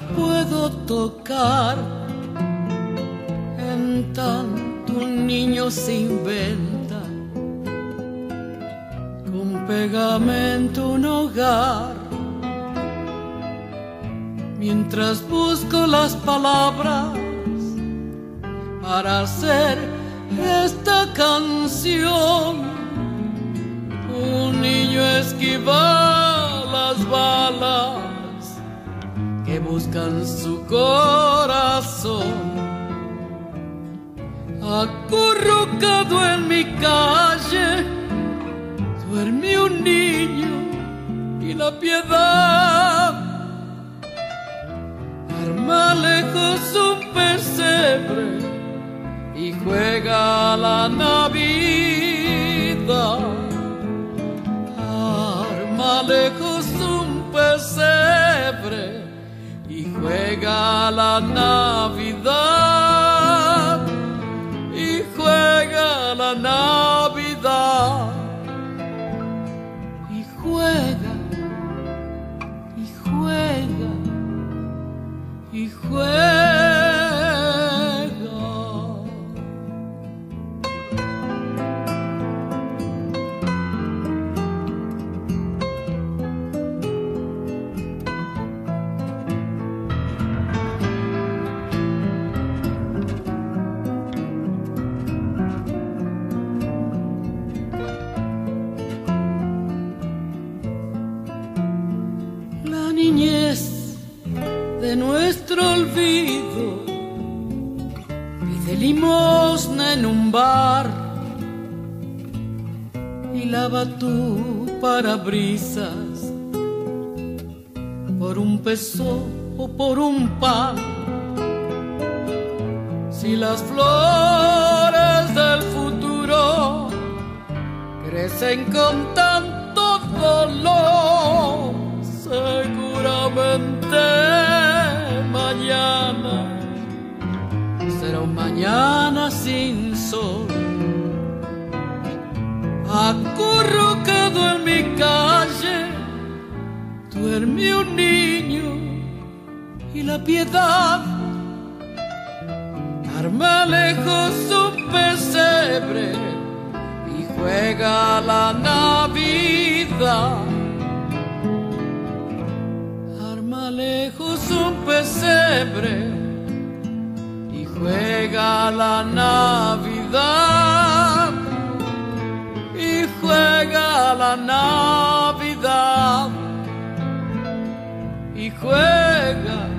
puedo tocar. En tanto un niño se inventa con pegamento un hogar. Mientras busco las palabras para hacer esta canción, un niño esquiva las balas que buscan su corazón. Acurrucado en mi calle duerme un niño y la piedad arma lejos un pesebre y juega la Navidad. Arma lejos un pesebre y juega la Navidad. Y juega la Navidad. Y juega, y juega, y juega. La niñez de nuestro olvido pide limosna en un bar y lava tu parabrisas por un peso o por un pan. Si las flores del futuro crecen con tanto dolor, seguramente mañana será un mañana sin sol. Acurrucado en mi calle duerme un niño y la piedad arma lejos un pesebre y juega la Navidad. Arma lejos un pesebre y juega la Navidad. Y juega la Navidad. Y juega